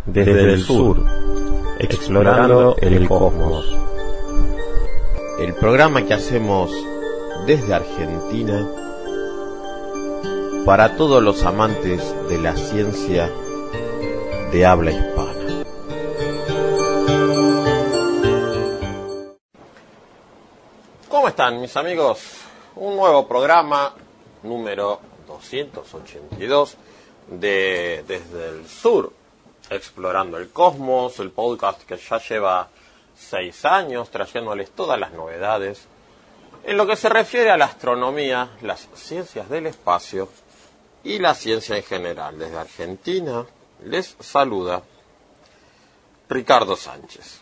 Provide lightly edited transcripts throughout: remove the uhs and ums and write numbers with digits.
desde el sur, explorando el cosmos. El programa que hacemos desde Argentina para todos los amantes de la ciencia de habla hispana. ¿Cómo están, mis amigos? Un nuevo programa, número 282, de Desde el Sur, explorando el cosmos, el podcast que ya lleva 6 años, trayéndoles todas las novedades en lo que se refiere a la astronomía, las ciencias del espacio y la ciencia en general. Desde Argentina les saluda Ricardo Sánchez.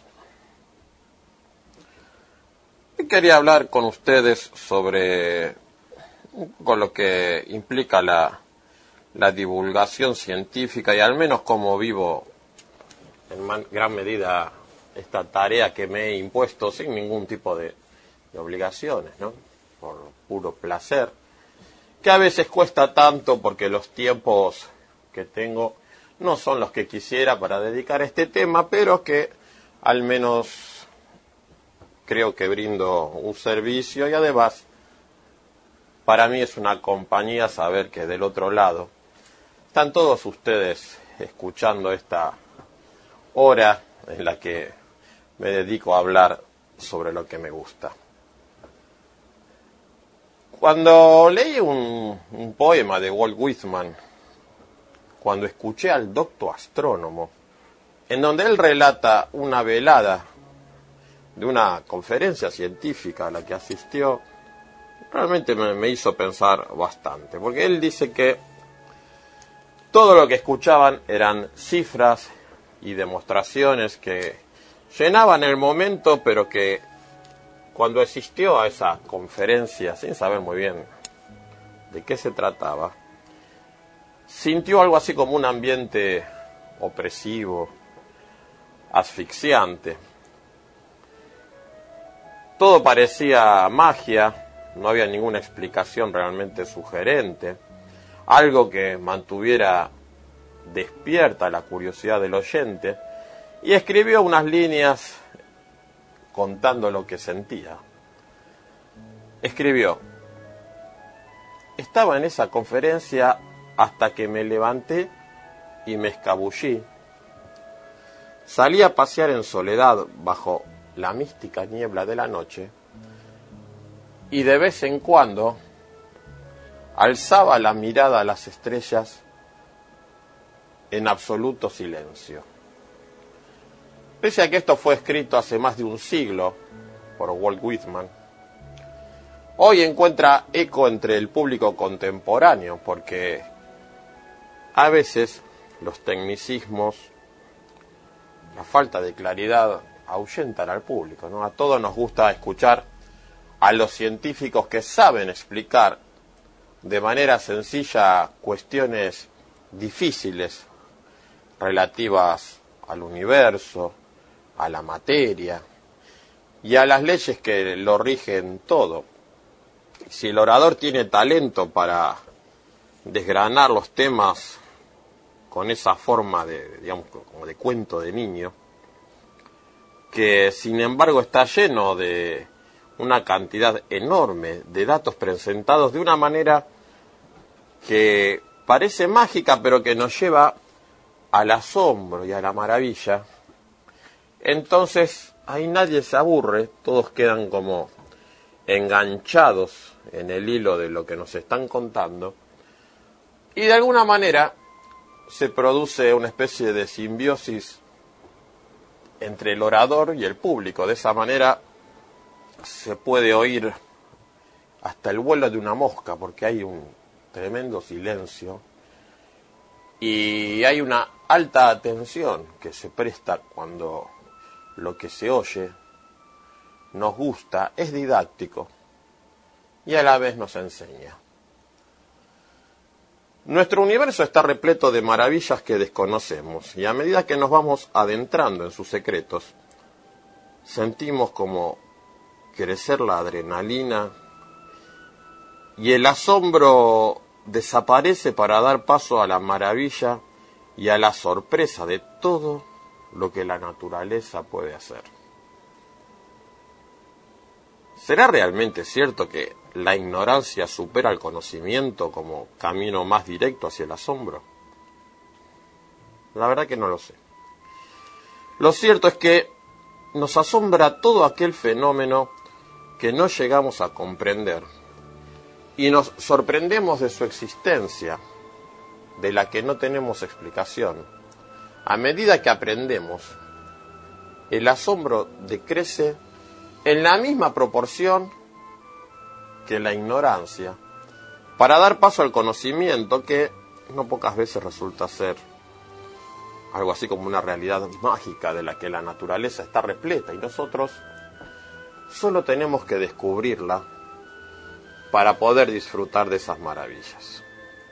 Y quería hablar con ustedes sobre con lo que implica la divulgación científica y al menos cómo vivo en gran medida esta tarea que me he impuesto sin ningún tipo de obligaciones, ¿no? Por puro placer, que a veces cuesta tanto porque los tiempos que tengo no son los que quisiera para dedicar a este tema, pero que al menos creo que brindo un servicio y además para mí es una compañía saber que del otro lado están todos ustedes escuchando esta hora en la que me dedico a hablar sobre lo que me gusta. Cuando leí un poema de Walt Whitman, cuando escuché al docto astrónomo, en donde él relata una velada de una conferencia científica a la que asistió, realmente me hizo pensar bastante, porque él dice que todo lo que escuchaban eran cifras y demostraciones que llenaban el momento, pero que cuando asistió a esa conferencia, sin saber muy bien de qué se trataba, sintió algo así como un ambiente opresivo, asfixiante. Todo parecía magia, no había ninguna explicación realmente sugerente, algo que mantuviera despierta la curiosidad del oyente, y escribió unas líneas contando lo que sentía. Escribió: estaba en esa conferencia hasta que me levanté y me escabullí. Salí a pasear en soledad bajo la mística niebla de la noche y de vez en cuando alzaba la mirada a las estrellas en absoluto silencio. Pese a que esto fue escrito hace más de un siglo por Walt Whitman, hoy encuentra eco entre el público contemporáneo, porque a veces los tecnicismos, la falta de claridad ahuyentan al público, ¿no? A todos nos gusta escuchar a los científicos que saben explicar de manera sencilla cuestiones difíciles relativas al universo, a la materia y a las leyes que lo rigen todo. Si el orador tiene talento para desgranar los temas con esa forma de, digamos, como de cuento de niño, que sin embargo está lleno de una cantidad enorme de datos presentados de una manera que parece mágica, pero que nos lleva al asombro y a la maravilla, entonces ahí nadie se aburre, todos quedan como enganchados en el hilo de lo que nos están contando, y de alguna manera se produce una especie de simbiosis entre el orador y el público. De esa manera se puede oír hasta el vuelo de una mosca, porque hay un tremendo silencio y hay una alta atención que se presta cuando lo que se oye nos gusta, es didáctico y a la vez nos enseña. Nuestro universo está repleto de maravillas que desconocemos, y a medida que nos vamos adentrando en sus secretos, sentimos como crecer la adrenalina y el asombro desaparece para dar paso a la maravilla y a la sorpresa de todo lo que la naturaleza puede hacer. ¿Será realmente cierto que la ignorancia supera el conocimiento como camino más directo hacia el asombro? La verdad que no lo sé. Lo cierto es que nos asombra todo aquel fenómeno que no llegamos a comprender y nos sorprendemos de su existencia, de la que no tenemos explicación. A medida que aprendemos, el asombro decrece en la misma proporción que la ignorancia, para dar paso al conocimiento que no pocas veces resulta ser algo así como una realidad mágica de la que la naturaleza está repleta y nosotros solo tenemos que descubrirla para poder disfrutar de esas maravillas.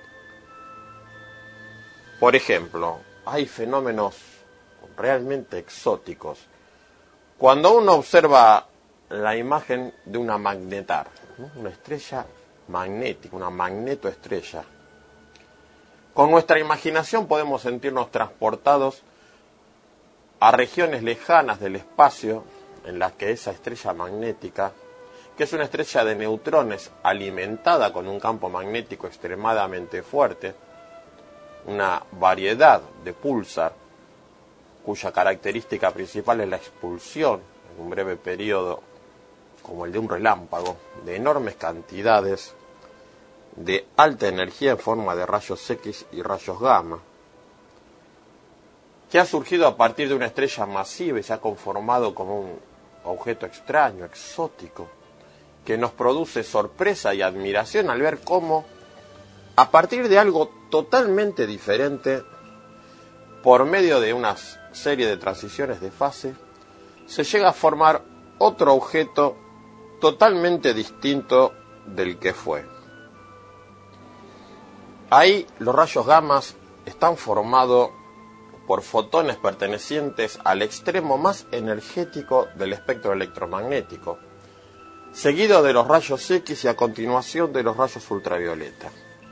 Por ejemplo, hay fenómenos realmente exóticos. Cuando uno observa la imagen de una magnetar, ¿no? Una estrella magnética, una magnetoestrella, con nuestra imaginación podemos sentirnos transportados a regiones lejanas del espacio en las que esa estrella magnética, que es una estrella de neutrones alimentada con un campo magnético extremadamente fuerte, una variedad de púlsar, cuya característica principal es la expulsión en un breve periodo, como el de un relámpago, de enormes cantidades de alta energía en forma de rayos X y rayos gamma, que ha surgido a partir de una estrella masiva y se ha conformado como un objeto extraño, exótico, que nos produce sorpresa y admiración al ver cómo, a partir de algo totalmente diferente, por medio de una serie de transiciones de fase, se llega a formar otro objeto totalmente distinto del que fue. Ahí los rayos gamma están formados por fotones pertenecientes al extremo más energético del espectro electromagnético, seguido de los rayos X y a continuación de los rayos ultravioleta.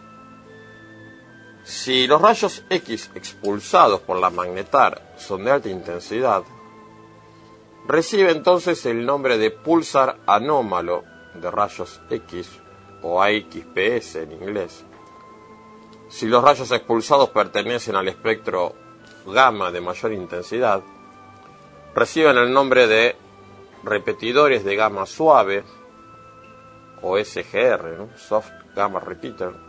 Si los rayos X expulsados por la magnetar son de alta intensidad, recibe entonces el nombre de púlsar anómalo de rayos X, o AXPS en inglés. Si los rayos expulsados pertenecen al espectro gamma de mayor intensidad, reciben el nombre de repetidores de gamma suave, o SGR, ¿no? Soft Gamma Repeater.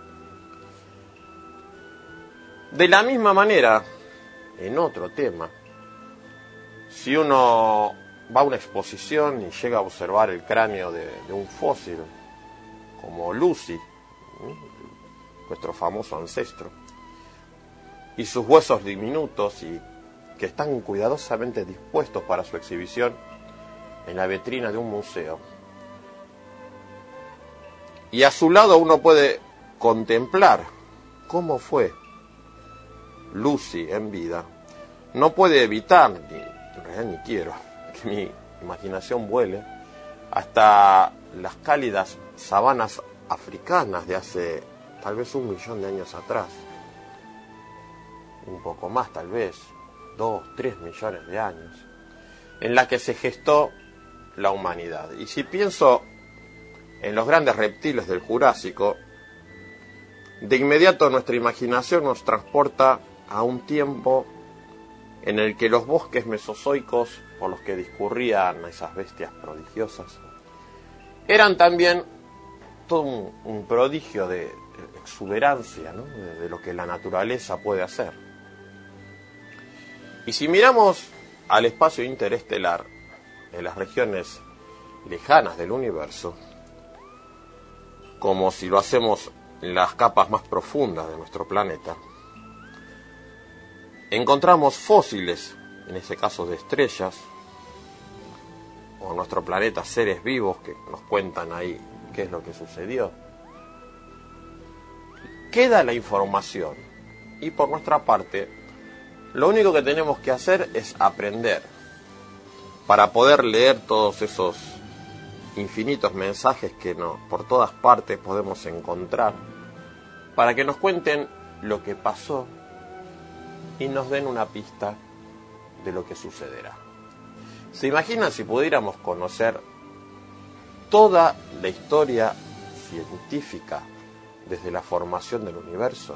De la misma manera, en otro tema, si uno va a una exposición y llega a observar el cráneo de un fósil, como Lucy, nuestro famoso ancestro, y sus huesos diminutos y que están cuidadosamente dispuestos para su exhibición en la vitrina de un museo, y a su lado uno puede contemplar cómo fue Lucy en vida, no puede evitar, en realidad ni quiero, que mi imaginación vuele hasta las cálidas sabanas africanas de hace tal vez 1 millón de años atrás, un poco más tal vez, 2, 3 millones de años, en la que se gestó la humanidad. Y si pienso en los grandes reptiles del Jurásico, de inmediato nuestra imaginación nos transporta a un tiempo en el que los bosques mesozoicos por los que discurrían esas bestias prodigiosas eran también todo un prodigio de exuberancia, ¿no? De lo que la naturaleza puede hacer. Y si miramos al espacio interestelar, en las regiones lejanas del universo, como si lo hacemos en las capas más profundas de nuestro planeta, encontramos fósiles, en este caso de estrellas, o en nuestro planeta seres vivos que nos cuentan ahí qué es lo que sucedió. Queda la información y por nuestra parte lo único que tenemos que hacer es aprender para poder leer todos esos infinitos mensajes que por todas partes podemos encontrar, para que nos cuenten lo que pasó y nos den una pista de lo que sucederá. ¿Se imaginan si pudiéramos conocer toda la historia científica desde la formación del universo?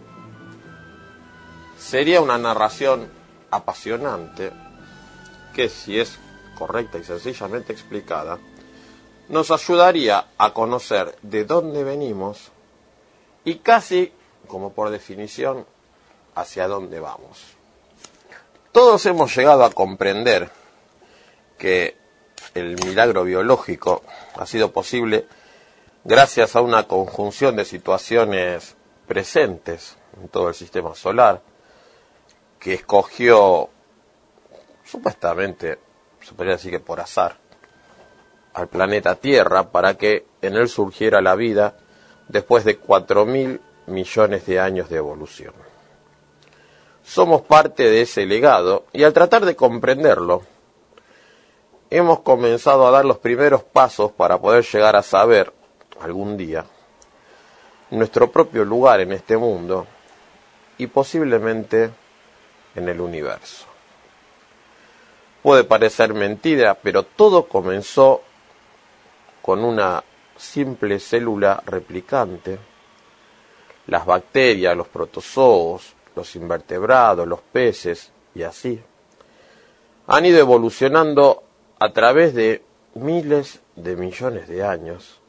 Sería una narración apasionante que, si es correcta y sencillamente explicada, nos ayudaría a conocer de dónde venimos y casi, como por definición, hacia dónde vamos. Todos hemos llegado a comprender que el milagro biológico ha sido posible gracias a una conjunción de situaciones presentes en todo el sistema solar, que escogió, supuestamente, se podría decir que por azar, al planeta Tierra para que en él surgiera la vida después de 4.000 millones de años de evolución. Somos parte de ese legado y al tratar de comprenderlo, hemos comenzado a dar los primeros pasos para poder llegar a saber, algún día, nuestro propio lugar en este mundo y posiblemente en el universo. Puede parecer mentira, pero todo comenzó con una simple célula replicante. Las bacterias, los protozoos, los invertebrados, los peces y así han ido evolucionando a través de miles de millones de años.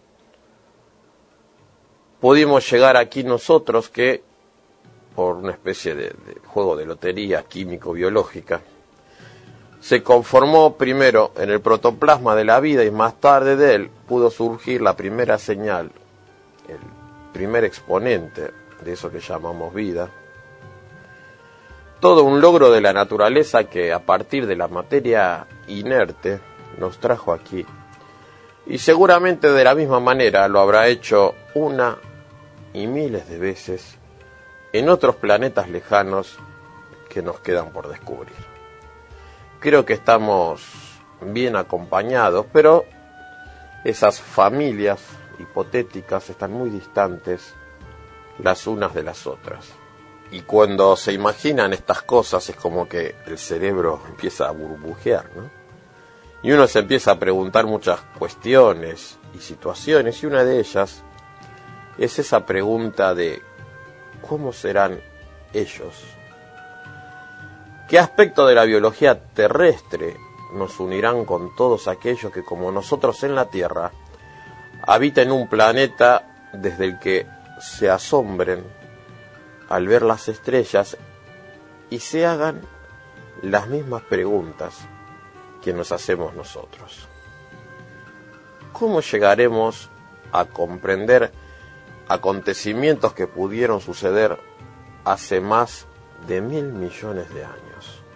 Pudimos llegar aquí nosotros que, por una especie de juego de lotería químico-biológica, se conformó primero en el protoplasma de la vida y más tarde de él pudo surgir la primera señal, el primer exponente de eso que llamamos vida. Todo un logro de la naturaleza que a partir de la materia inerte nos trajo aquí. Y seguramente de la misma manera lo habrá hecho una y miles de veces en otros planetas lejanos que nos quedan por descubrir. Creo que estamos bien acompañados, pero esas familias hipotéticas están muy distantes las unas de las otras. Y cuando se imaginan estas cosas es como que el cerebro empieza a burbujear, ¿no? Y uno se empieza a preguntar muchas cuestiones y situaciones, y una de ellas es esa pregunta de ¿cómo serán ellos? ¿Qué aspecto de la biología terrestre nos unirán con todos aquellos que, como nosotros en la Tierra, habitan un planeta desde el que se asombren al ver las estrellas y se hagan las mismas preguntas que nos hacemos nosotros? ¿Cómo llegaremos a comprender acontecimientos que pudieron suceder hace más de 1.000 millones de años?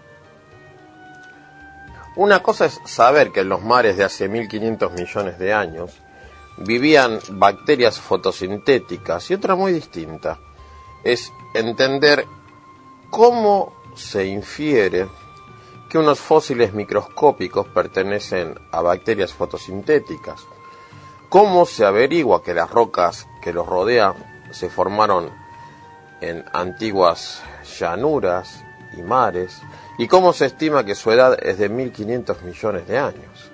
Una cosa es saber que en los mares de hace 1.500 millones de años vivían bacterias fotosintéticas, y otra muy distinta es entender cómo se infiere que unos fósiles microscópicos pertenecen a bacterias fotosintéticas, cómo se averigua que las rocas que los rodean se formaron en antiguas llanuras y mares, y cómo se estima que su edad es de 1.500 millones de años.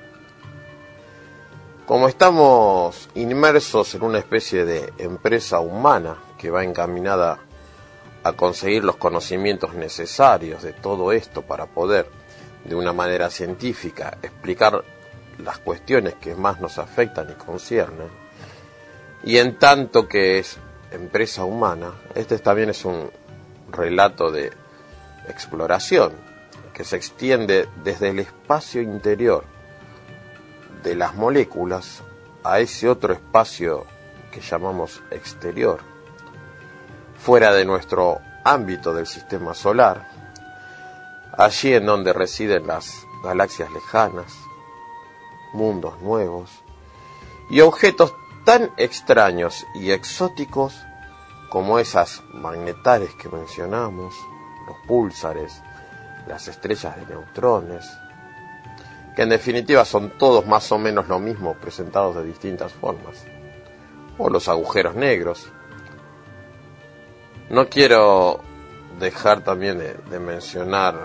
Como estamos inmersos en una especie de empresa humana que va encaminada a conseguir los conocimientos necesarios de todo esto para poder, de una manera científica, explicar las cuestiones que más nos afectan y conciernen, y en tanto que es empresa humana, este también es un relato de exploración que se extiende desde el espacio interior de las moléculas a ese otro espacio que llamamos exterior, fuera de nuestro ámbito del sistema solar, allí en donde residen las galaxias lejanas, mundos nuevos y objetos tan extraños y exóticos como esas magnetares que mencionamos, los púlsares, las estrellas de neutrones, que en definitiva son todos más o menos lo mismo presentados de distintas formas, o los agujeros negros. No quiero dejar también de mencionar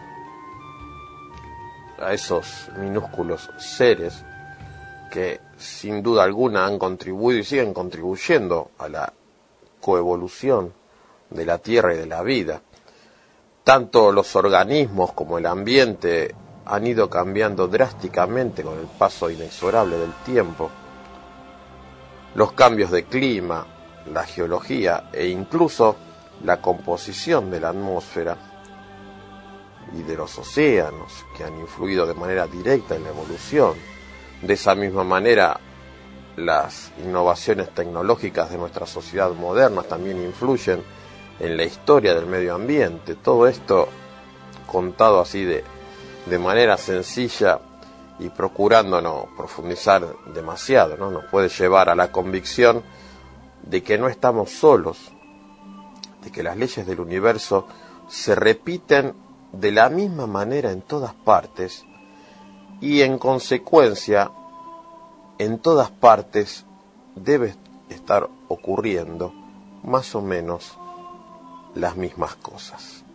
a esos minúsculos seres que sin duda alguna han contribuido y siguen contribuyendo a la coevolución de la Tierra y de la vida. Tanto los organismos como el ambiente han ido cambiando drásticamente con el paso inexorable del tiempo. Los cambios de clima, la geología e incluso la composición de la atmósfera y de los océanos, que han influido de manera directa en la evolución. De esa misma manera, las innovaciones tecnológicas de nuestra sociedad moderna también influyen en la historia del medio ambiente. Todo esto, contado así de manera sencilla y procurando no profundizar demasiado, ¿no? Nos puede llevar a la convicción de que no estamos solos, de que las leyes del universo se repiten de la misma manera en todas partes y en consecuencia en todas partes debe estar ocurriendo más o menos las mismas cosas.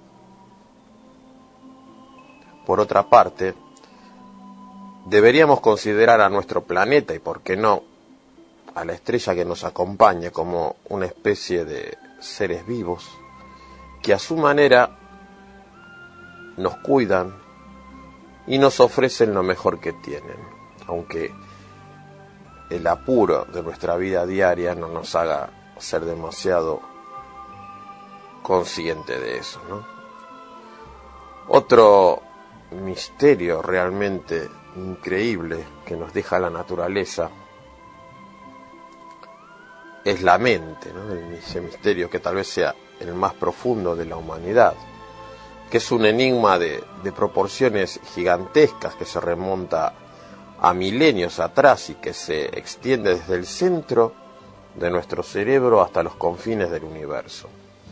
Por otra parte, deberíamos considerar a nuestro planeta y, por qué no, a la estrella que nos acompaña como una especie de seres vivos que a su manera nos cuidan y nos ofrecen lo mejor que tienen, aunque el apuro de nuestra vida diaria no nos haga ser demasiado consciente de eso, ¿no? Otro misterio realmente increíble que nos deja la naturaleza es la mente, ¿no? Ese misterio que tal vez sea el más profundo de la humanidad, que es un enigma de proporciones gigantescas que se remonta a milenios atrás y que se extiende desde el centro de nuestro cerebro hasta los confines del universo.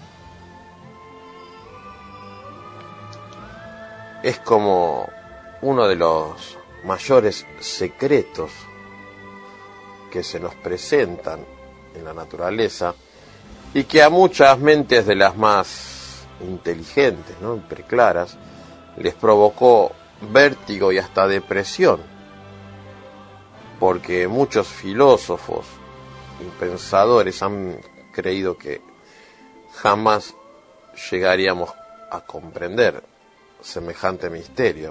Es como uno de los mayores secretos que se nos presentan en la naturaleza y que a muchas mentes de las más inteligentes, ¿no?, preclaras, les provocó vértigo y hasta depresión, porque muchos filósofos y pensadores han creído que jamás llegaríamos a comprender semejante misterio.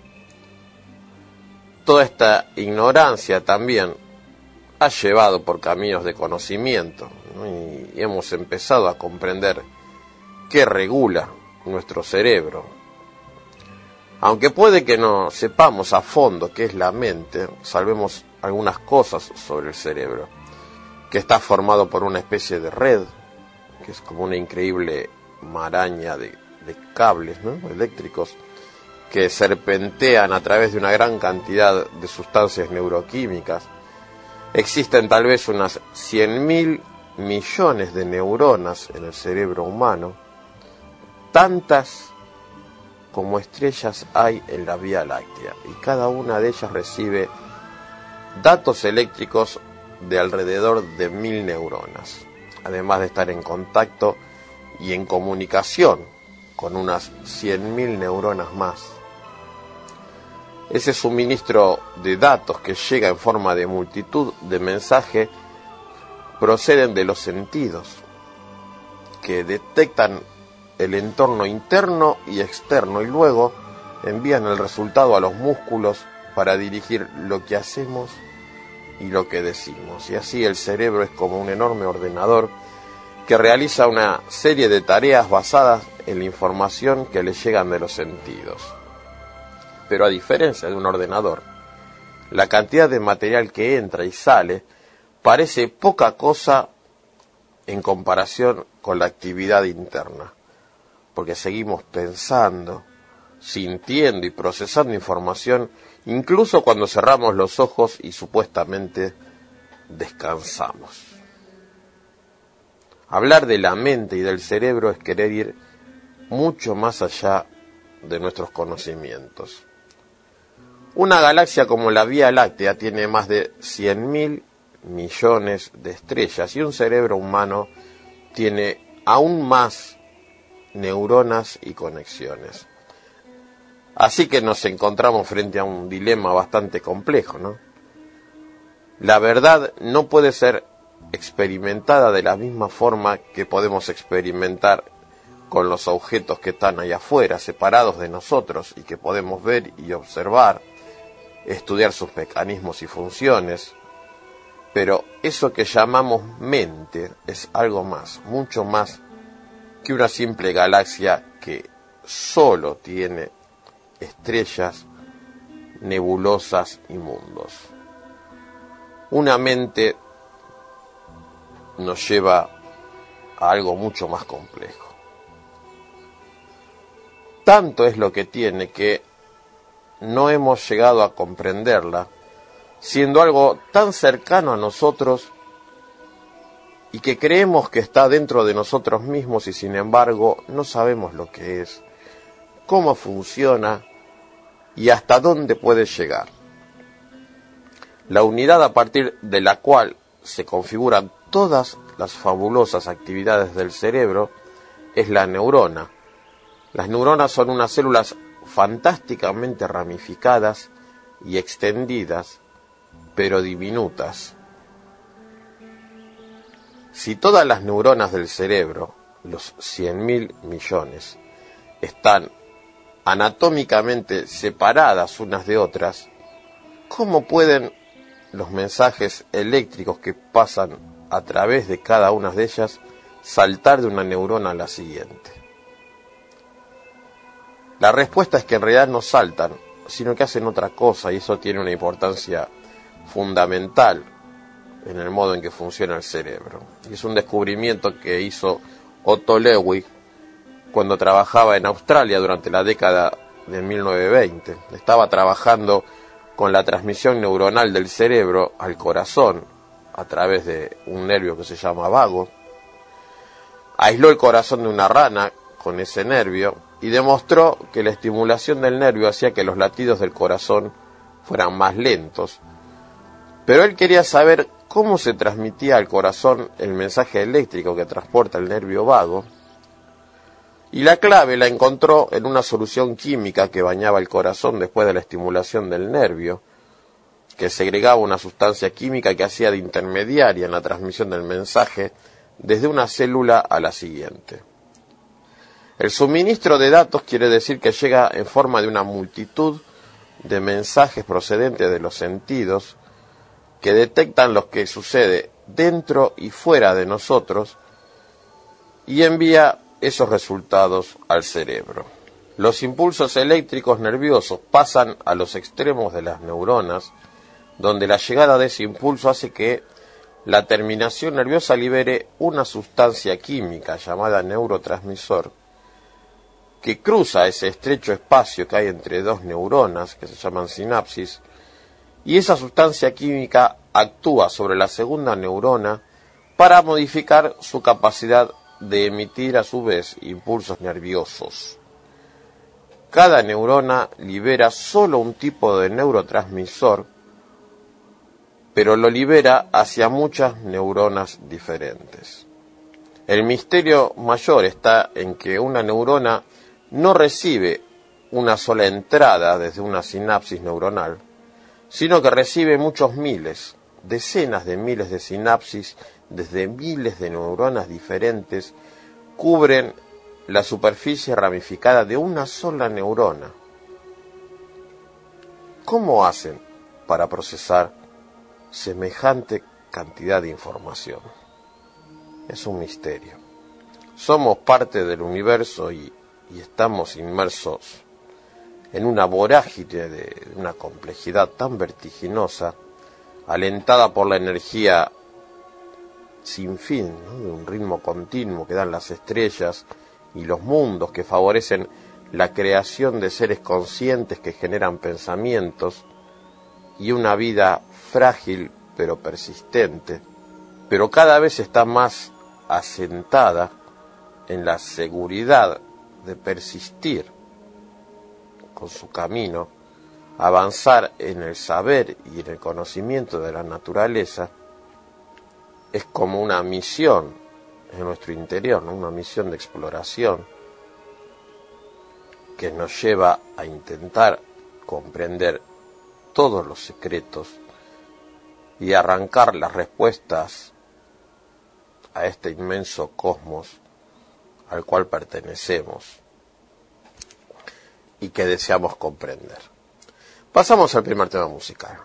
Toda esta ignorancia también ha llevado por caminos de conocimiento, ¿no?, y hemos empezado a comprender qué regula nuestro cerebro. Aunque puede que no sepamos a fondo qué es la mente, sabemos algunas cosas sobre el cerebro, que está formado por una especie de red, que es como una increíble maraña de cables, ¿no?, eléctricos, que serpentean a través de una gran cantidad de sustancias neuroquímicas. Existen tal vez unas 100.000 millones de neuronas en el cerebro humano, tantas como estrellas hay en la Vía Láctea, y cada una de ellas recibe datos eléctricos de alrededor de 1.000 neuronas, además de estar en contacto y en comunicación con unas 100.000 neuronas más. Ese suministro de datos que llega en forma de multitud de mensajes proceden de los sentidos, que detectan el entorno interno y externo y luego envían el resultado a los músculos para dirigir lo que hacemos y lo que decimos. Y así el cerebro es como un enorme ordenador que realiza una serie de tareas basadas en la información que le llegan de los sentidos. Pero a diferencia de un ordenador, la cantidad de material que entra y sale parece poca cosa en comparación con la actividad interna, porque seguimos pensando, sintiendo y procesando información incluso cuando cerramos los ojos y supuestamente descansamos. Hablar de la mente y del cerebro es querer ir mucho más allá de nuestros conocimientos. Una galaxia como la Vía Láctea tiene más de 100.000 millones de estrellas y un cerebro humano tiene aún más neuronas y conexiones. Así que nos encontramos frente a un dilema bastante complejo, ¿no? La verdad no puede ser experimentada de la misma forma que podemos experimentar con los objetos que están allá afuera, separados de nosotros, y que podemos ver y observar, estudiar sus mecanismos y funciones. Pero eso que llamamos mente es algo más, mucho más que una simple galaxia que solo tiene estrellas, nebulosas y mundos. Una mente nos lleva a algo mucho más complejo. Tanto es lo que tiene que no hemos llegado a comprenderla, siendo algo tan cercano a nosotros y que creemos que está dentro de nosotros mismos y sin embargo no sabemos lo que es, cómo funciona y hasta dónde puede llegar. La unidad a partir de la cual se configuran todas las fabulosas actividades del cerebro es la neurona. Las neuronas son unas células fantásticamente ramificadas y extendidas, pero diminutas. Si todas las neuronas del cerebro, los 100.000 millones, están anatómicamente separadas unas de otras, ¿cómo pueden los mensajes eléctricos que pasan a través de cada una de ellas saltar de una neurona a la siguiente? La respuesta es que en realidad no saltan, sino que hacen otra cosa, y eso tiene una importancia fundamental en el modo en que funciona el cerebro. Y es un descubrimiento que hizo Otto Loewi cuando trabajaba en Australia durante la década de 1920. Estaba trabajando con la transmisión neuronal del cerebro al corazón a través de un nervio que se llama vago. Aisló el corazón de una rana con ese nervio y demostró que la estimulación del nervio hacía que los latidos del corazón fueran más lentos. Pero él quería saber cómo se transmitía al corazón el mensaje eléctrico que transporta el nervio vago, y la clave la encontró en una solución química que bañaba el corazón después de la estimulación del nervio, que segregaba una sustancia química que hacía de intermediaria en la transmisión del mensaje desde una célula a la siguiente. El suministro de datos quiere decir que llega en forma de una multitud de mensajes procedentes de los sentidos que detectan lo que sucede dentro y fuera de nosotros y envía esos resultados al cerebro. Los impulsos eléctricos nerviosos pasan a los extremos de las neuronas, donde la llegada de ese impulso hace que la terminación nerviosa libere una sustancia química llamada neurotransmisor, que cruza ese estrecho espacio que hay entre dos neuronas, que se llaman sinapsis, y esa sustancia química actúa sobre la segunda neurona para modificar su capacidad de emitir a su vez impulsos nerviosos. Cada neurona libera solo un tipo de neurotransmisor, pero lo libera hacia muchas neuronas diferentes. El misterio mayor está en que una neurona no recibe una sola entrada desde una sinapsis neuronal, sino que recibe muchos miles, decenas de miles de sinapsis desde miles de neuronas diferentes, cubren la superficie ramificada de una sola neurona. ¿Cómo hacen para procesar semejante cantidad de información? Es un misterio. Somos parte del universo y estamos inmersos en una vorágine de una complejidad tan vertiginosa, alentada por la energía sin fin, ¿no?, de un ritmo continuo que dan las estrellas y los mundos, que favorecen la creación de seres conscientes que generan pensamientos y una vida frágil pero persistente, pero cada vez está más asentada en la seguridad de persistir con su camino, avanzar en el saber y en el conocimiento de la naturaleza. Es como una misión en nuestro interior, ¿no?, una misión de exploración que nos lleva a intentar comprender todos los secretos y arrancar las respuestas a este inmenso cosmos al cual pertenecemos y que deseamos comprender. Pasamos al primer tema musical.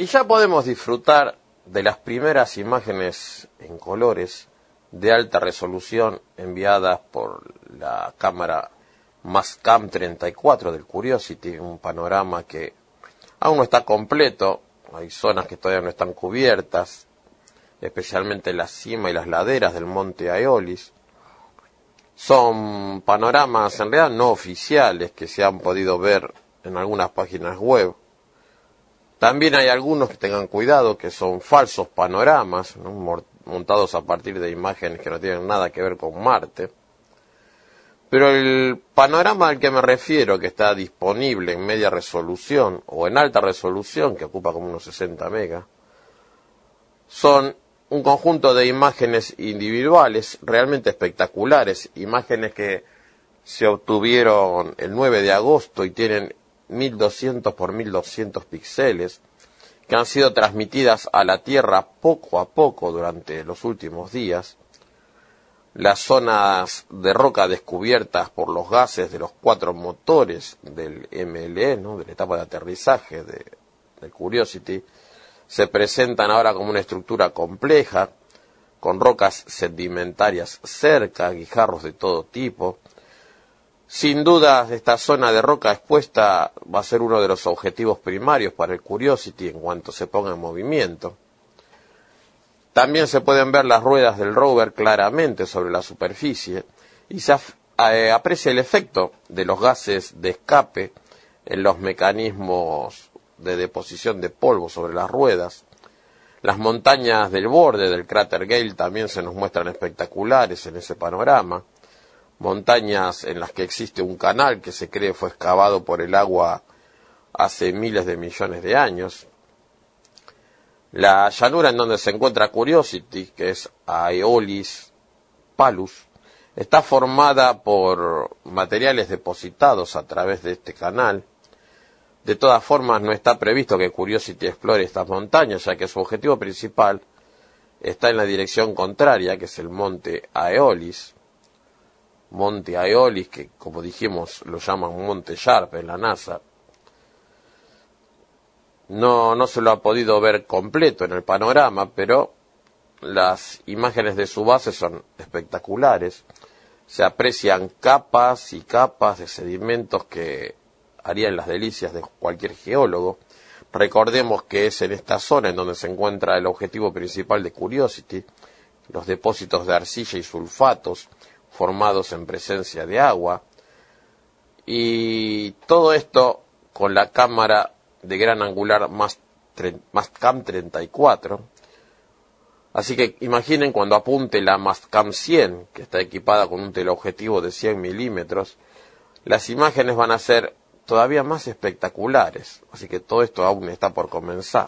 Y ya podemos disfrutar de las primeras imágenes en colores de alta resolución enviadas por la cámara Mastcam 34 del Curiosity, un panorama que aún no está completo, hay zonas que todavía no están cubiertas, especialmente la cima y las laderas del monte Aeolis. Son panoramas en realidad no oficiales que se han podido ver en algunas páginas web. También hay algunos que tengan cuidado, que son falsos panoramas, ¿no?, montados a partir de imágenes que no tienen nada que ver con Marte. Pero el panorama al que me refiero, que está disponible en media resolución o en alta resolución, que ocupa como unos 60 megas, son un conjunto de imágenes individuales realmente espectaculares, imágenes que se obtuvieron el 9 de agosto y tienen 1200 por 1200 píxeles, que han sido transmitidas a la Tierra poco a poco durante los últimos días. Las zonas de roca descubiertas por los gases de los 4 motores del MLE, ¿no?, de la etapa de aterrizaje del Curiosity, se presentan ahora como una estructura compleja, con rocas sedimentarias cerca, guijarros de todo tipo. Sin duda, esta zona de roca expuesta va a ser uno de los objetivos primarios para el Curiosity en cuanto se ponga en movimiento. También se pueden ver las ruedas del rover claramente sobre la superficie y se aprecia el efecto de los gases de escape en los mecanismos de deposición de polvo sobre las ruedas. Las montañas del borde del cráter Gale también se nos muestran espectaculares en ese panorama. Montañas en las que existe un canal que se cree fue excavado por el agua hace miles de millones de años. La llanura en donde se encuentra Curiosity, que es Aeolis Palus, está formada por materiales depositados a través de este canal. De todas formas, no está previsto que Curiosity explore estas montañas, ya que su objetivo principal está en la dirección contraria, que es el monte Aeolis. Monte Aeolis, que como dijimos lo llaman Monte Sharp en la NASA. No se lo ha podido ver completo en el panorama, pero las imágenes de su base son espectaculares. Se aprecian capas y capas de sedimentos que harían las delicias de cualquier geólogo. Recordemos que es en esta zona en donde se encuentra el objetivo principal de Curiosity, los depósitos de arcilla y sulfatos formados en presencia de agua, y todo esto con la cámara de gran angular Mastcam 34. Así que imaginen cuando apunte la Mastcam 100, que está equipada con un teleobjetivo de 100 milímetros, las imágenes van a ser todavía más espectaculares. Así que todo esto aún está por comenzar.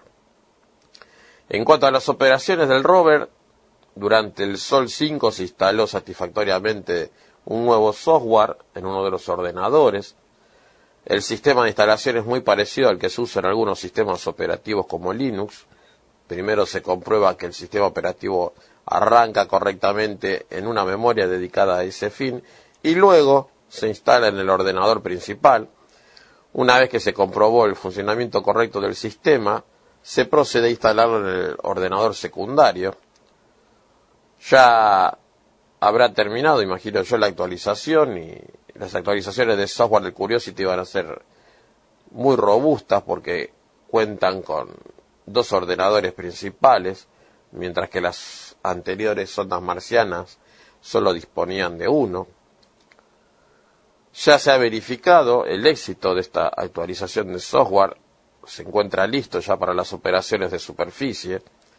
En cuanto a las operaciones del rover, durante el Sol 5 se instaló satisfactoriamente un nuevo software en uno de los ordenadores. El sistema de instalación es muy parecido al que se usa en algunos sistemas operativos como Linux. Primero se comprueba que el sistema operativo arranca correctamente en una memoria dedicada a ese fin y luego se instala en el ordenador principal. Una vez que se comprobó el funcionamiento correcto del sistema, se procede a instalarlo en el ordenador secundario. Ya habrá terminado, imagino yo, la actualización, y las actualizaciones de software del Curiosity van a ser muy robustas porque cuentan con 2 ordenadores principales, mientras que las anteriores sondas marcianas solo disponían de 1. Ya se ha verificado el éxito de esta actualización de software, se encuentra listo ya para las operaciones de superficie.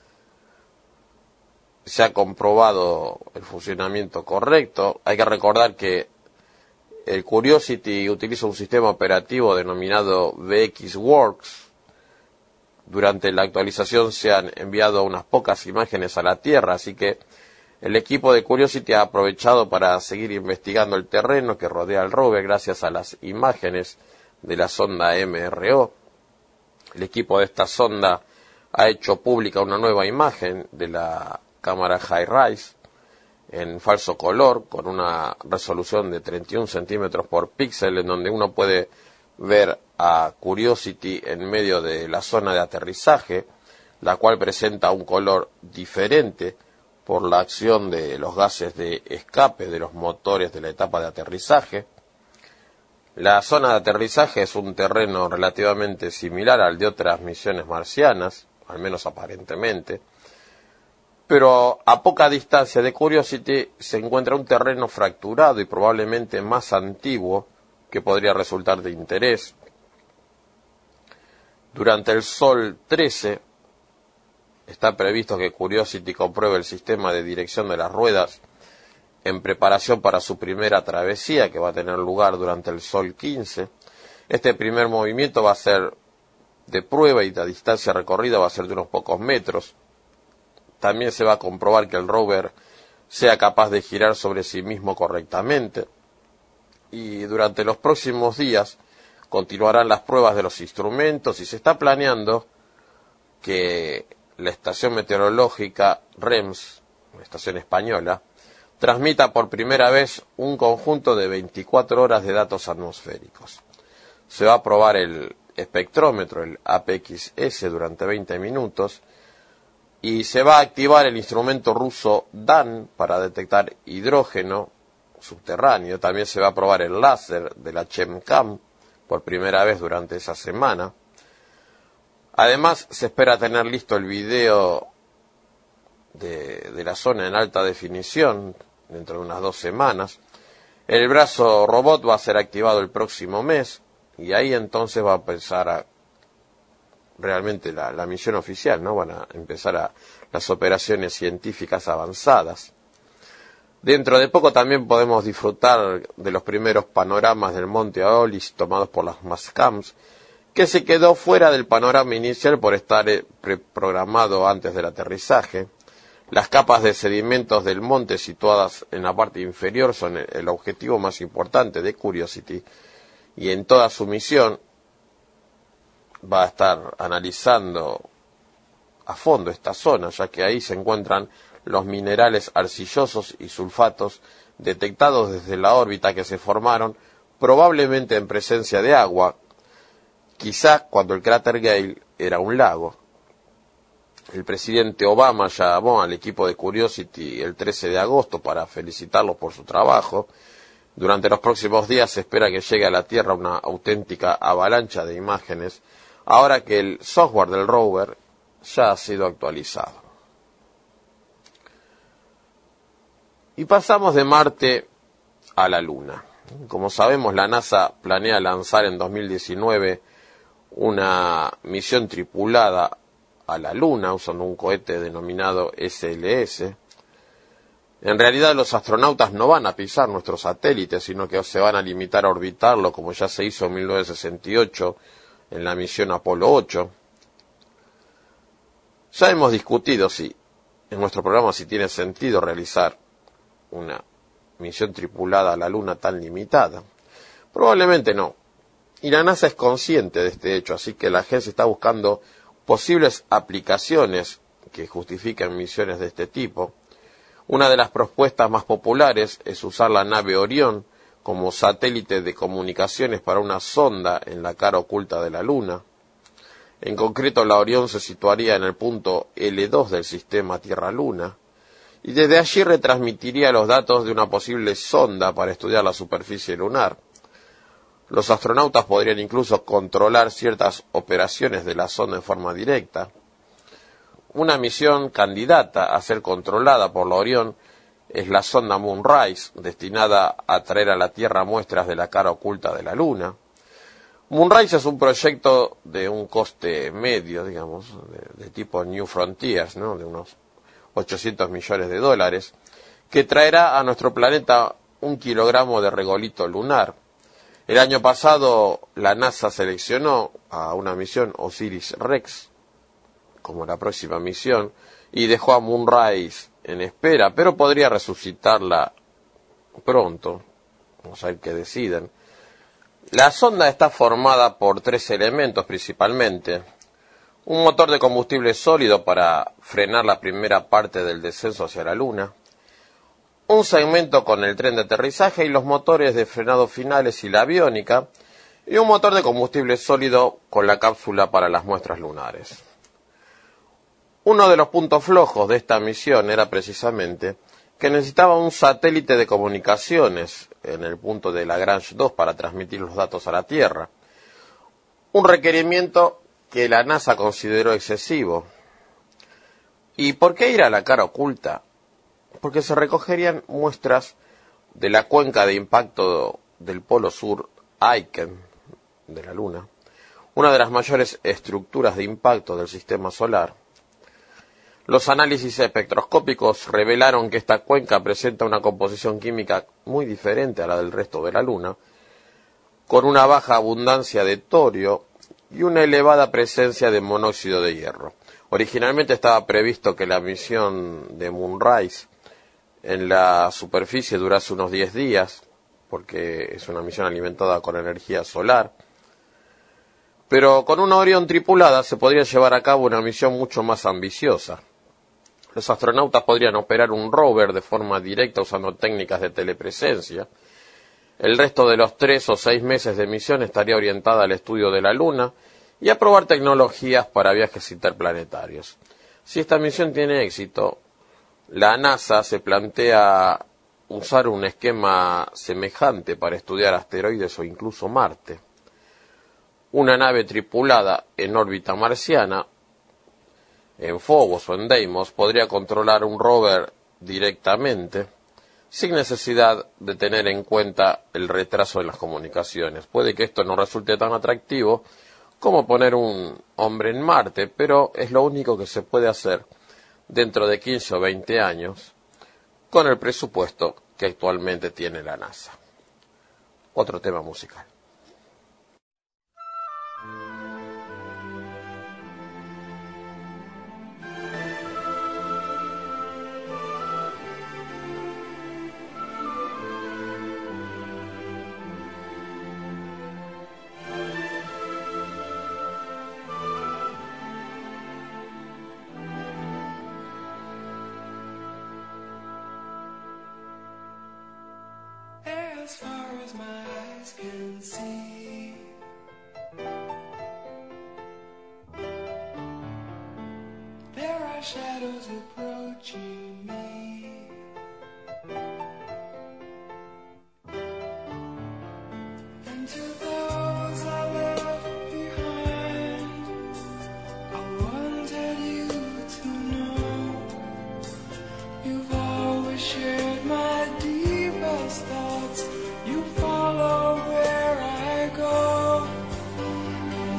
Se ha comprobado el funcionamiento correcto. Hay que recordar que el Curiosity utiliza un sistema operativo denominado VxWorks. Durante la actualización se han enviado unas pocas imágenes a la Tierra, así que el equipo de Curiosity ha aprovechado para seguir investigando el terreno que rodea al rover gracias a las imágenes de la sonda MRO. El equipo de esta sonda ha hecho pública una nueva imagen de la cámara Hi-Rise en falso color con una resolución de 31 centímetros por píxel, en donde uno puede ver a Curiosity en medio de la zona de aterrizaje, la cual presenta un color diferente por la acción de los gases de escape de los motores de la etapa de aterrizaje. La zona de aterrizaje es un terreno relativamente similar al de otras misiones marcianas, al menos aparentemente, pero a poca distancia de Curiosity se encuentra un terreno fracturado y probablemente más antiguo que podría resultar de interés. Durante el Sol 13 está previsto que Curiosity compruebe el sistema de dirección de las ruedas en preparación para su primera travesía, que va a tener lugar durante el Sol 15. Este primer movimiento va a ser de prueba y la distancia recorrida va a ser de unos pocos metros. También se va a comprobar que el rover sea capaz de girar sobre sí mismo correctamente. Y durante los próximos días continuarán las pruebas de los instrumentos y se está planeando que la estación meteorológica REMS, una estación española, transmita por primera vez un conjunto de 24 horas de datos atmosféricos. Se va a probar el espectrómetro, el APXS, durante 20 minutos y se va a activar el instrumento ruso DAN para detectar hidrógeno subterráneo. También se va a probar el láser de la ChemCam por primera vez durante esa semana. Además, se espera tener listo el video de la zona en alta definición dentro de unas 2 semanas. El brazo robot va a ser activado el próximo mes y ahí entonces va a empezar realmente la misión oficial, ¿no? Van a empezar las operaciones científicas avanzadas. Dentro de poco también podemos disfrutar de los primeros panoramas del Monte Aolis tomados por las Mastcams, que se quedó fuera del panorama inicial por estar preprogramado antes del aterrizaje. Las capas de sedimentos del monte situadas en la parte inferior son el objetivo más importante de Curiosity y en toda su misión va a estar analizando a fondo esta zona, ya que ahí se encuentran los minerales arcillosos y sulfatos detectados desde la órbita que se formaron probablemente en presencia de agua, quizá cuando el cráter Gale era un lago. El presidente Obama llamó al equipo de Curiosity el 13 de agosto para felicitarlos por su trabajo. Durante los próximos días se espera que llegue a la Tierra una auténtica avalancha de imágenes, ahora que el software del rover ya ha sido actualizado. Y pasamos de Marte a la Luna. Como sabemos, la NASA planea lanzar en 2019 una misión tripulada a la Luna usando un cohete denominado SLS. En realidad los astronautas no van a pisar nuestro satélite, sino que se van a limitar a orbitarlo, como ya se hizo en 1968 en la misión Apolo 8. Ya hemos discutido en nuestro programa si tiene sentido realizar una misión tripulada a la Luna tan limitada. Probablemente no. Y la NASA es consciente de este hecho, así que la agencia está buscando posibles aplicaciones que justifiquen misiones de este tipo. Una de las propuestas más populares es usar la nave Orión como satélite de comunicaciones para una sonda en la cara oculta de la Luna. En concreto, la Orión se situaría en el punto L2 del sistema Tierra-Luna, y desde allí retransmitiría los datos de una posible sonda para estudiar la superficie lunar. Los astronautas podrían incluso controlar ciertas operaciones de la sonda en forma directa. Una misión candidata a ser controlada por la Orión es la sonda Moonrise, destinada a traer a la Tierra muestras de la cara oculta de la Luna. Moonrise es un proyecto de un coste medio, digamos, de tipo New Frontiers, ¿no? De unos $800 millones, que traerá a nuestro planeta 1 kilogramo de regolito lunar. El año pasado la NASA seleccionó a una misión Osiris-Rex como la próxima misión y dejó a Moonrise en espera, pero podría resucitarla pronto. Vamos a ver qué deciden. La sonda está formada por 3 elementos principalmente: un motor de combustible sólido para frenar la primera parte del descenso hacia la Luna, un segmento con el tren de aterrizaje y los motores de frenado finales y la aviónica, y un motor de combustible sólido con la cápsula para las muestras lunares. Uno de los puntos flojos de esta misión era precisamente que necesitaba un satélite de comunicaciones en el punto de Lagrange 2 para transmitir los datos a la Tierra, un requerimiento que la NASA consideró excesivo. ¿Y por qué ir a la cara oculta? Porque se recogerían muestras de la cuenca de impacto del Polo Sur Aiken de la Luna, una de las mayores estructuras de impacto del sistema solar. Los análisis espectroscópicos revelaron que esta cuenca presenta una composición química muy diferente a la del resto de la Luna, con una baja abundancia de torio y una elevada presencia de monóxido de hierro. Originalmente estaba previsto que la misión de Moonrise en la superficie durase unos 10 días, porque es una misión alimentada con energía solar, pero con una Orion tripulada se podría llevar a cabo una misión mucho más ambiciosa. Los astronautas podrían operar un rover de forma directa usando técnicas de telepresencia. El resto de los 3 o 6 meses de misión estaría orientada al estudio de la Luna y a probar tecnologías para viajes interplanetarios. Si esta misión tiene éxito, la NASA se plantea usar un esquema semejante para estudiar asteroides o incluso Marte. Una nave tripulada en órbita marciana, en Phobos o en Deimos, podría controlar un rover directamente, sin necesidad de tener en cuenta el retraso en las comunicaciones. Puede que esto no resulte tan atractivo como poner un hombre en Marte, pero es lo único que se puede hacer dentro de 15 o 20 años con el presupuesto que actualmente tiene la NASA. Otro tema musical. As far as my eyes can see, there are shadows approaching me. And to those I left behind, I wanted you to know you've always shared my deepest thoughts. You follow where I go, and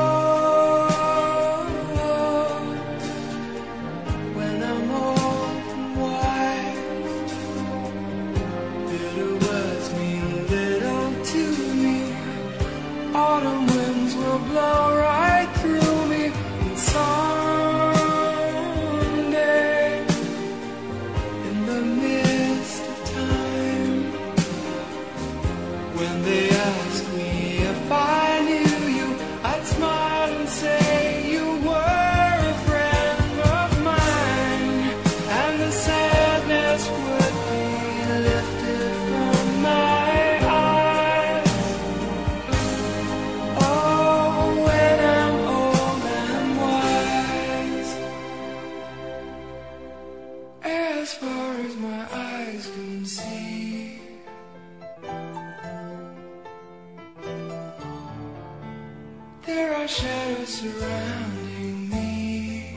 oh, when I'm old and wise, little words mean little to me. Autumn winds will blow right through me, and someday, in the midst of time, when they ask me if I knew you, I'd smile and say you were a friend of mine, and the sadness would be lifted from my eyes. Oh, when I'm old and wise, as far as my eyes can see, there are shadows surrounding me.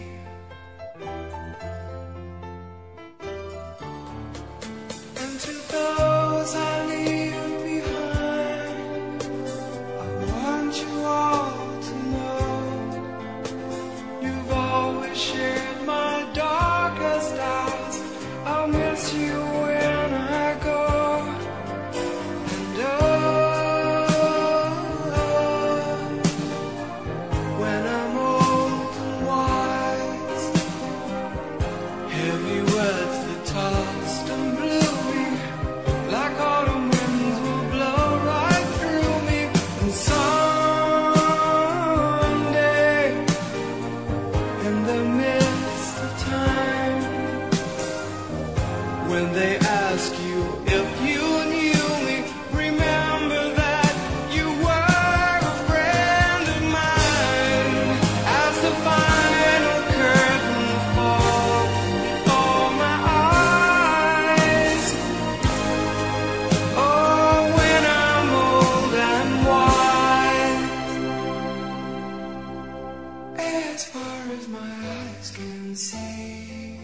And to those I leave behind, I want you all to know you've always shared my darkest hours. I'll miss you when I go. And when I'm old and wise, heavy words that tossed and blew me, like autumn winds will blow right through me. And someday, in the midst of time, when they ask you if you knew me, remember that you were as far as my eyes can see.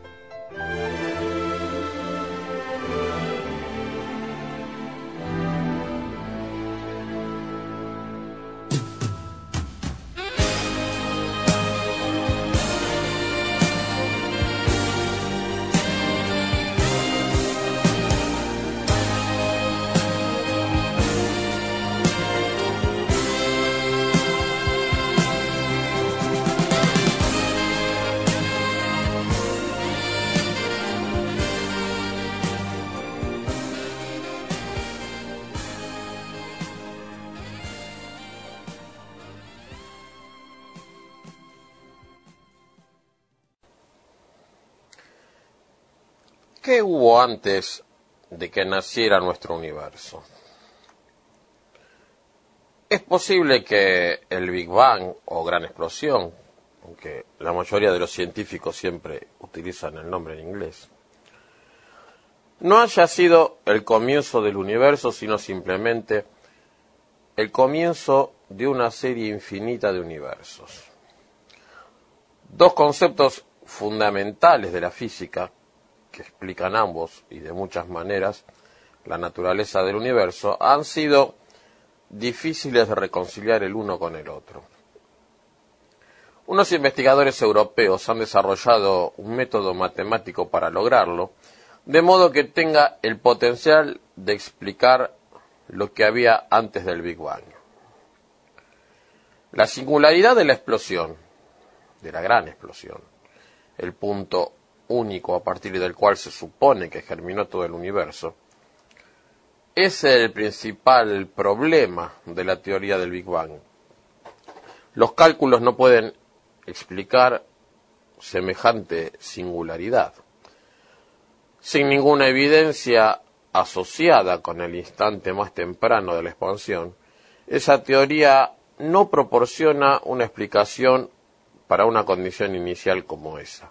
¿Qué hubo antes de que naciera nuestro universo? Es posible que el Big Bang o gran explosión, aunque la mayoría de los científicos siempre utilizan el nombre en inglés, no haya sido el comienzo del universo, sino simplemente el comienzo de una serie infinita de universos. Dos conceptos fundamentales de la física que explican ambos y de muchas maneras la naturaleza del universo han sido difíciles de reconciliar el uno con el otro. Unos investigadores europeos han desarrollado un método matemático para lograrlo, de modo que tenga el potencial de explicar lo que había antes del Big Bang. La singularidad de la explosión, de la gran explosión, el punto único a partir del cual se supone que germinó todo el universo, es el principal problema de la teoría del Big Bang. Los cálculos no pueden explicar semejante singularidad. Sin ninguna evidencia asociada con el instante más temprano de la expansión, esa teoría no proporciona una explicación para una condición inicial como esa.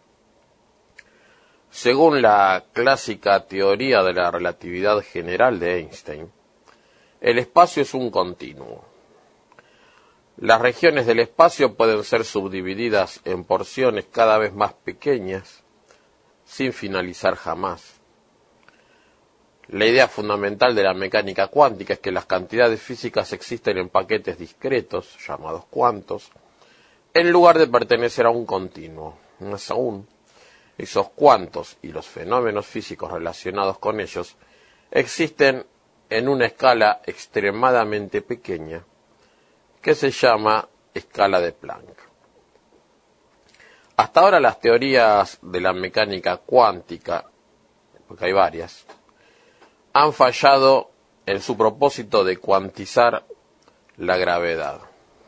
Según la clásica teoría de la relatividad general de Einstein, el espacio es un continuo. Las regiones del espacio pueden ser subdivididas en porciones cada vez más pequeñas, sin finalizar jamás. La idea fundamental de la mecánica cuántica es que las cantidades físicas existen en paquetes discretos, llamados cuantos, en lugar de pertenecer a un continuo. Más aún, esos cuantos y los fenómenos físicos relacionados con ellos existen en una escala extremadamente pequeña que se llama escala de Planck. Hasta ahora las teorías de la mecánica cuántica, porque hay varias, han fallado en su propósito de cuantizar la gravedad.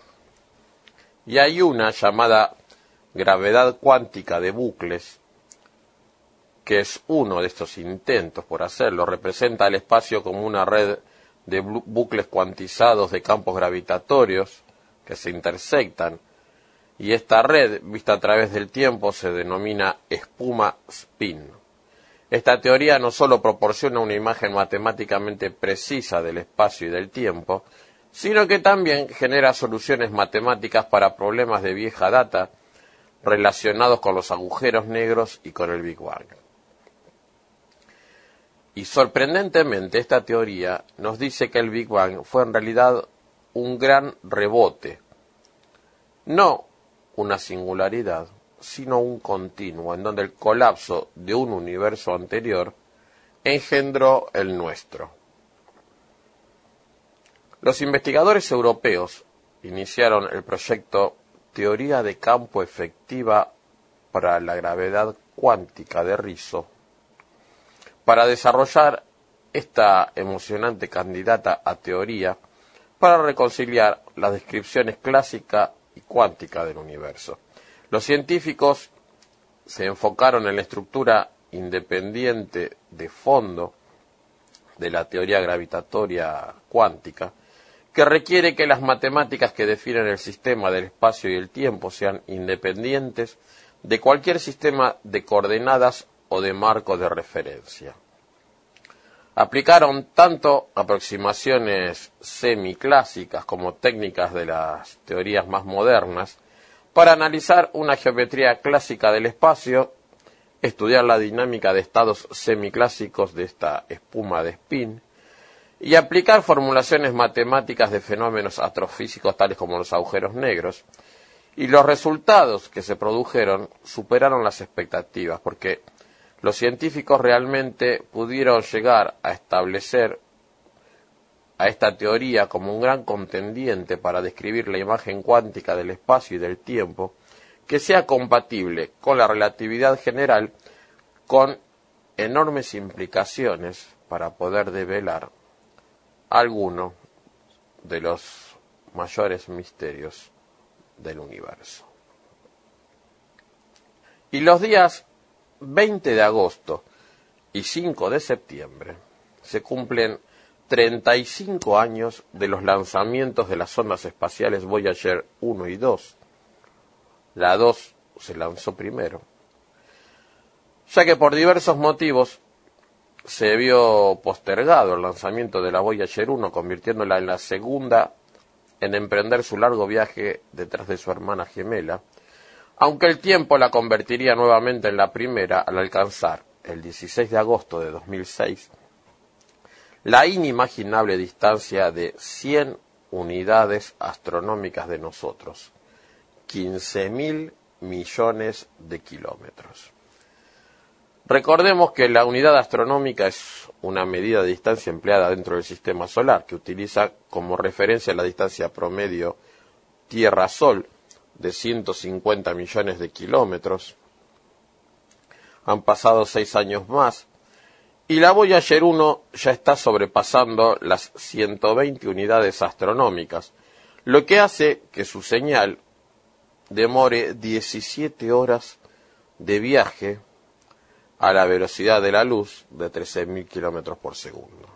Y hay una llamada gravedad cuántica de bucles, que es uno de estos intentos por hacerlo. Representa el espacio como una red de bucles cuantizados de campos gravitatorios que se intersectan, y esta red, vista a través del tiempo, se denomina espuma spin. Esta teoría no solo proporciona una imagen matemáticamente precisa del espacio y del tiempo, sino que también genera soluciones matemáticas para problemas de vieja data relacionados con los agujeros negros y con el Big Bang. Y sorprendentemente esta teoría nos dice que el Big Bang fue en realidad un gran rebote, no una singularidad, sino un continuo, en donde el colapso de un universo anterior engendró el nuestro. Los investigadores europeos iniciaron el proyecto Teoría de Campo Efectiva para la Gravedad Cuántica de Rizzo, para desarrollar esta emocionante candidata a teoría para reconciliar las descripciones clásica y cuántica del universo. Los científicos se enfocaron en la estructura independiente de fondo de la teoría gravitatoria cuántica, que requiere que las matemáticas que definen el sistema del espacio y el tiempo sean independientes de cualquier sistema de coordenadas o de marco de referencia. Aplicaron tanto aproximaciones semiclásicas como técnicas de las teorías más modernas para analizar una geometría clásica del espacio, estudiar la dinámica de estados semiclásicos de esta espuma de spin y aplicar formulaciones matemáticas de fenómenos astrofísicos tales como los agujeros negros. Y los resultados que se produjeron superaron las expectativas, porque los científicos realmente pudieron llegar a establecer a esta teoría como un gran contendiente para describir la imagen cuántica del espacio y del tiempo, que sea compatible con la relatividad general, con enormes implicaciones para poder develar alguno de los mayores misterios del universo. Y los días 20 de agosto y 5 de septiembre se cumplen 35 años de los lanzamientos de las sondas espaciales Voyager 1 y 2. La 2 se lanzó primero, ya que por diversos motivos se vio postergado el lanzamiento de la Voyager 1, convirtiéndola en la segunda en emprender su largo viaje detrás de su hermana gemela, aunque el tiempo la convertiría nuevamente en la primera al alcanzar, el 16 de agosto de 2006, la inimaginable distancia de 100 unidades astronómicas de nosotros, 15.000 millones de kilómetros. Recordemos que la unidad astronómica es una medida de distancia empleada dentro del sistema solar, que utiliza como referencia la distancia promedio Tierra-Sol de 150 millones de kilómetros. Han pasado 6 años más y la Voyager 1 ya está sobrepasando las 120 unidades astronómicas, lo que hace que su señal demore 17 horas de viaje a la velocidad de la luz de 13.000 kilómetros por segundo.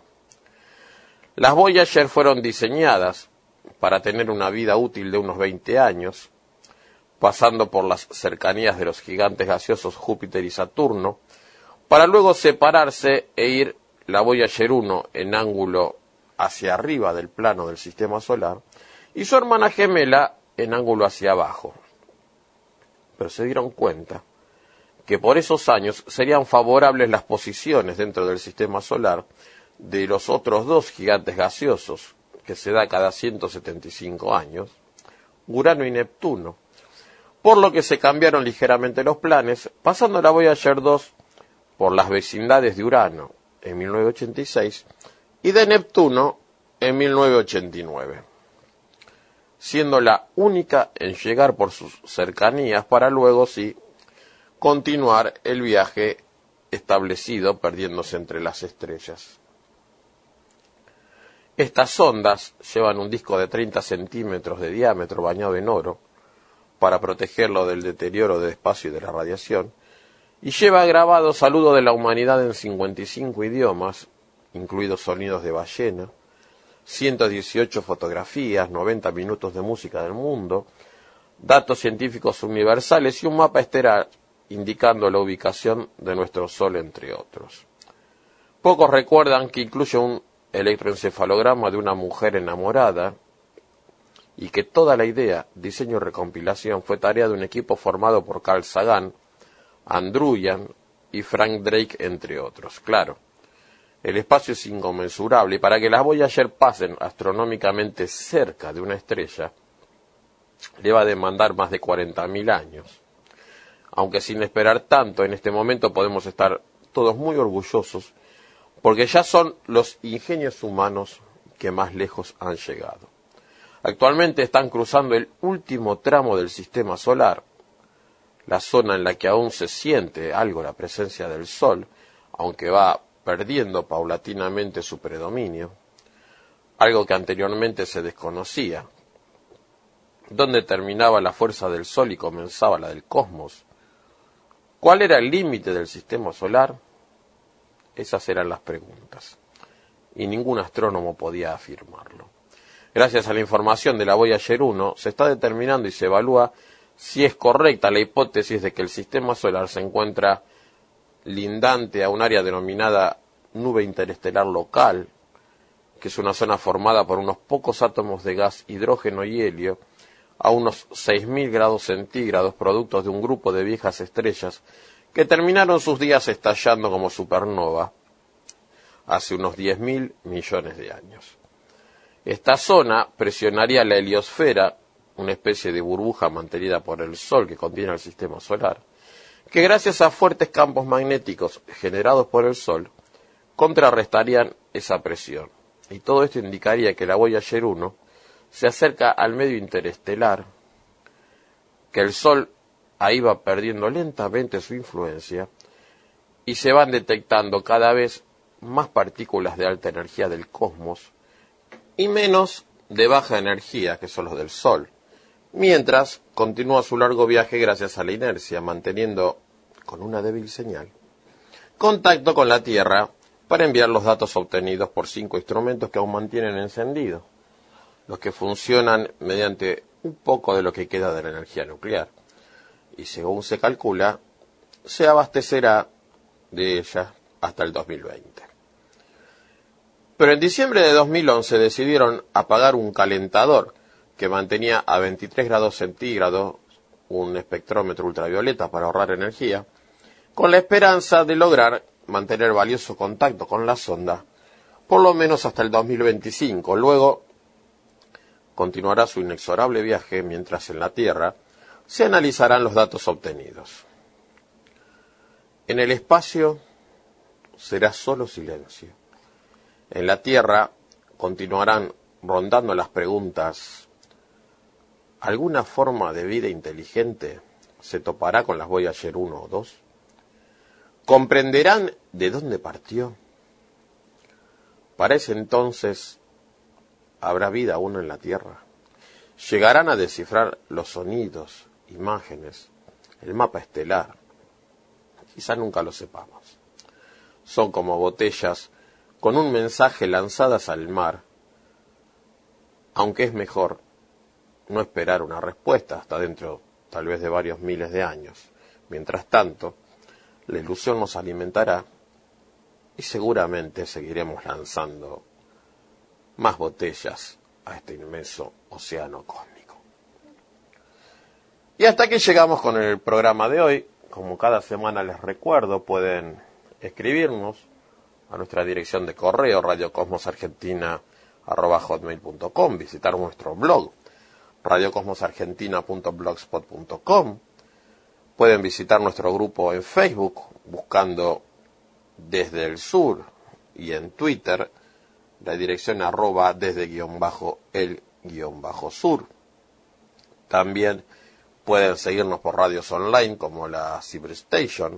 Las Voyager fueron diseñadas para tener una vida útil de unos 20 años, pasando por las cercanías de los gigantes gaseosos Júpiter y Saturno, para luego separarse e ir la Voyager 1 en ángulo hacia arriba del plano del sistema solar y su hermana gemela en ángulo hacia abajo. Pero se dieron cuenta que por esos años serían favorables las posiciones dentro del sistema solar de los otros dos gigantes gaseosos, que se da cada 175 años, Urano y Neptuno, por lo que se cambiaron ligeramente los planes, pasando la Voyager 2 por las vecindades de Urano en 1986 y de Neptuno en 1989, siendo la única en llegar por sus cercanías para luego sí continuar el viaje establecido perdiéndose entre las estrellas. Estas sondas llevan un disco de 30 centímetros de diámetro bañado en oro para protegerlo del deterioro del espacio y de la radiación, y lleva grabado saludo de la humanidad en 55 idiomas, incluidos sonidos de ballena, 118 fotografías, 90 minutos de música del mundo, datos científicos universales y un mapa estelar indicando la ubicación de nuestro Sol, entre otros. Pocos recuerdan que incluye un electroencefalograma de una mujer enamorada y que toda la idea, diseño y recompilación fue tarea de un equipo formado por Carl Sagan, Andrew Yan y Frank Drake, entre otros. Claro, el espacio es inconmensurable y para que las Voyager pasen astronómicamente cerca de una estrella le va a demandar más de 40.000 años. Aunque sin esperar tanto, en este momento podemos estar todos muy orgullosos porque ya son los ingenios humanos que más lejos han llegado. Actualmente están cruzando el último tramo del sistema solar, la zona en la que aún se siente algo la presencia del Sol, aunque va perdiendo paulatinamente su predominio, algo que anteriormente se desconocía. ¿Dónde terminaba la fuerza del Sol y comenzaba la del cosmos? ¿Cuál era el límite del sistema solar? Esas eran las preguntas, y ningún astrónomo podía afirmarlo. Gracias a la información de la Voyager 1, se está determinando y se evalúa si es correcta la hipótesis de que el sistema solar se encuentra lindante a un área denominada nube interestelar local, que es una zona formada por unos pocos átomos de gas hidrógeno y helio, a unos 6.000 grados centígrados, productos de un grupo de viejas estrellas que terminaron sus días estallando como supernova hace unos 10.000 millones de años. Esta zona presionaría la heliosfera, una especie de burbuja mantenida por el Sol que contiene el sistema solar, que gracias a fuertes campos magnéticos generados por el Sol, contrarrestarían esa presión. Y todo esto indicaría que la Voyager 1 se acerca al medio interestelar, que el Sol ahí va perdiendo lentamente su influencia y se van detectando cada vez más partículas de alta energía del cosmos y menos de baja energía, que son los del Sol, mientras continúa su largo viaje gracias a la inercia, manteniendo, con una débil señal, contacto con la Tierra para enviar los datos obtenidos por 5 instrumentos que aún mantienen encendidos, los que funcionan mediante un poco de lo que queda de la energía nuclear, y según se calcula, se abastecerá de ella hasta el 2020. Pero en diciembre de 2011 decidieron apagar un calentador que mantenía a 23 grados centígrados un espectrómetro ultravioleta para ahorrar energía, con la esperanza de lograr mantener valioso contacto con la sonda por lo menos hasta el 2025. Luego continuará su inexorable viaje mientras en la Tierra se analizarán los datos obtenidos. En el espacio será solo silencio. En la Tierra continuarán rondando las preguntas: ¿alguna forma de vida inteligente se topará con las Voyager 1 o 2? ¿Comprenderán de dónde partió? Para ese entonces, ¿habrá vida aún en la Tierra? ¿Llegarán a descifrar los sonidos, imágenes, el mapa estelar? Quizá nunca lo sepamos. Son como botellas con un mensaje lanzadas al mar, aunque es mejor no esperar una respuesta hasta dentro tal vez de varios miles de años. Mientras tanto, la ilusión nos alimentará y seguramente seguiremos lanzando más botellas a este inmenso océano cósmico. Y hasta aquí llegamos con el programa de hoy. Como cada semana les recuerdo, pueden escribirnos a nuestra dirección de correo radiocosmosargentina@hotmail.com, visitar nuestro blog radiocosmosargentina.blogspot.com. Pueden visitar nuestro grupo en Facebook buscando Desde el Sur, y en Twitter la dirección @desde_el_sur. También pueden seguirnos por radios online como la Cyberstation,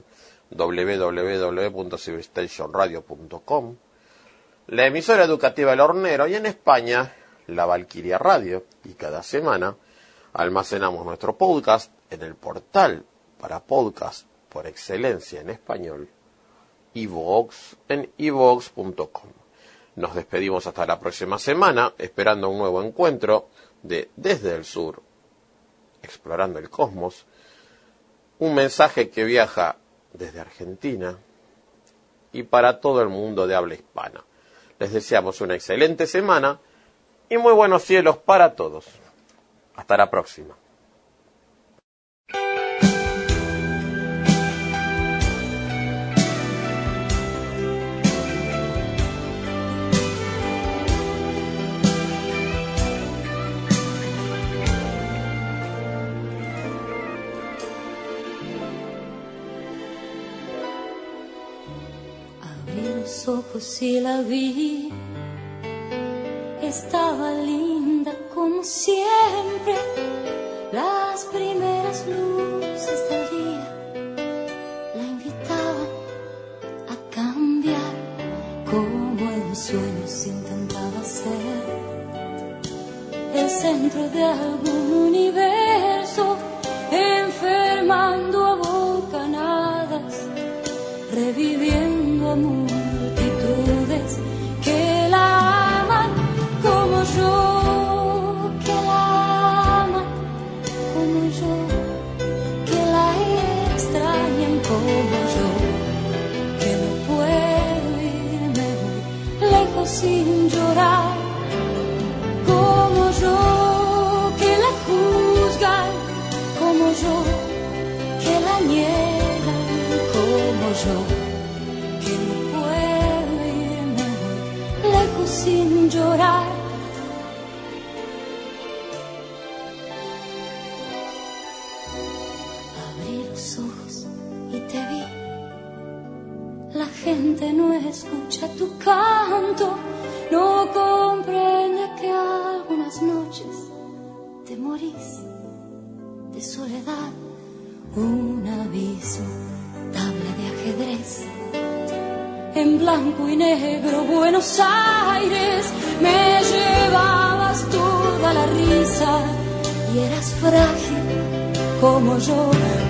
www.cyberstationradio.com, la emisora educativa El Hornero, y en España la Valquiria Radio. Y cada semana almacenamos nuestro podcast en el portal para podcast por excelencia en español, iVoox, en iVoox.com. Nos despedimos hasta la próxima semana, esperando un nuevo encuentro de Desde el Sur, explorando el cosmos, un mensaje que viaja desde Argentina y para todo el mundo de habla hispana. Les deseamos una excelente semana y muy buenos cielos para todos. Hasta la próxima. Los ojos y la vi, estaba linda como siempre, las primeras luces del día la invitaban a cambiar, como en los sueños intentaba ser el centro de algún universo, enfermando a bocanadas, reviviendo a multitudes que la aman como yo, que la aman como yo, que la extrañan como yo, que no puedo irme muy lejos sin llorar, como yo, que la juro yo, que la niegan como yo, que no puedo irme lejos sin llorar. Abrí los ojos y te vi. La gente no escucha tu canto, no comprende que algunas noches te morís de soledad. Un aviso, tabla de ajedrez, en blanco y negro, Buenos Aires. Me llevabas toda la risa y eras frágil como yo.